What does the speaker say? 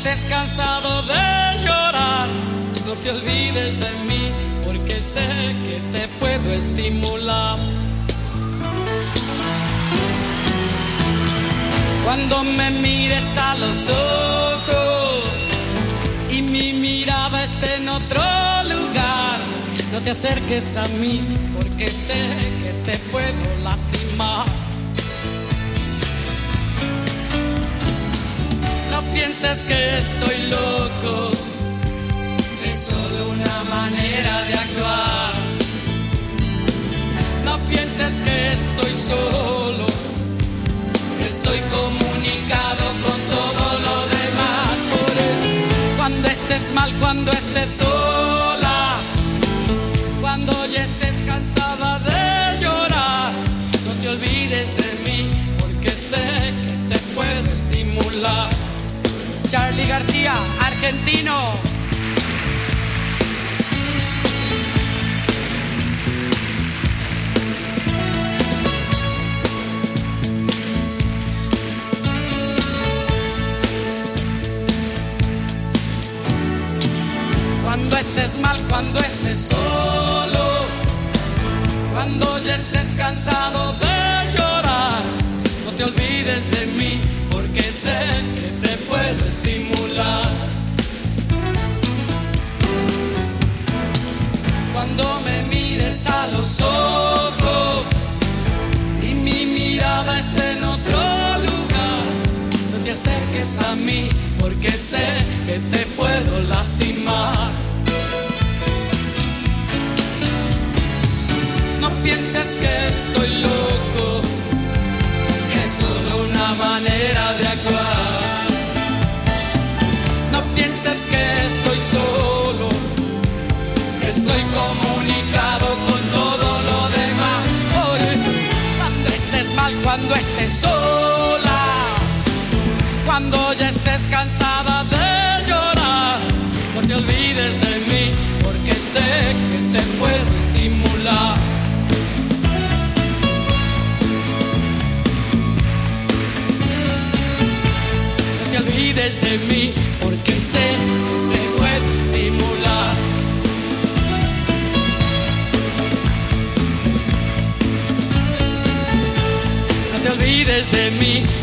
estés cansado de llorar, no te olvides de mí, porque sé que te puedo estimular. Cuando me mires a los ojos y mi mirada esté en otro lugar, no te acerques a mí, porque sé que te puedo lastimar. No pienses que estoy loco, es solo una manera de actuar. No pienses que estoy solo, estoy comunicado con todo lo demás. Por eso, cuando estés mal, cuando estés sola, cuando ya estés cansada de llorar, no te olvides de mí, porque sé que te puedo estimular. Charly García, argentino. Cuando estés mal, cuando estés solo, cuando ya estés cansado de llorar, no te olvides de mí, porque sé que te puedo estimular. Cuando me mires a los ojos y mi mirada esté en otro lugar, no te acerques a mí, porque sé que te puedo lastimar. No pienses que estoy loco, es solo una manera de actuar. No pienses que estoy solo, estoy comunicado con todo lo demás. Por eso, cuando estés mal, cuando estés sola, cuando ya estés cansada de llorar, no te olvides de mí, porque sé que te puedo estimular. No te olvides de mí, porque sé que te puedo estimular. No te olvides de mí,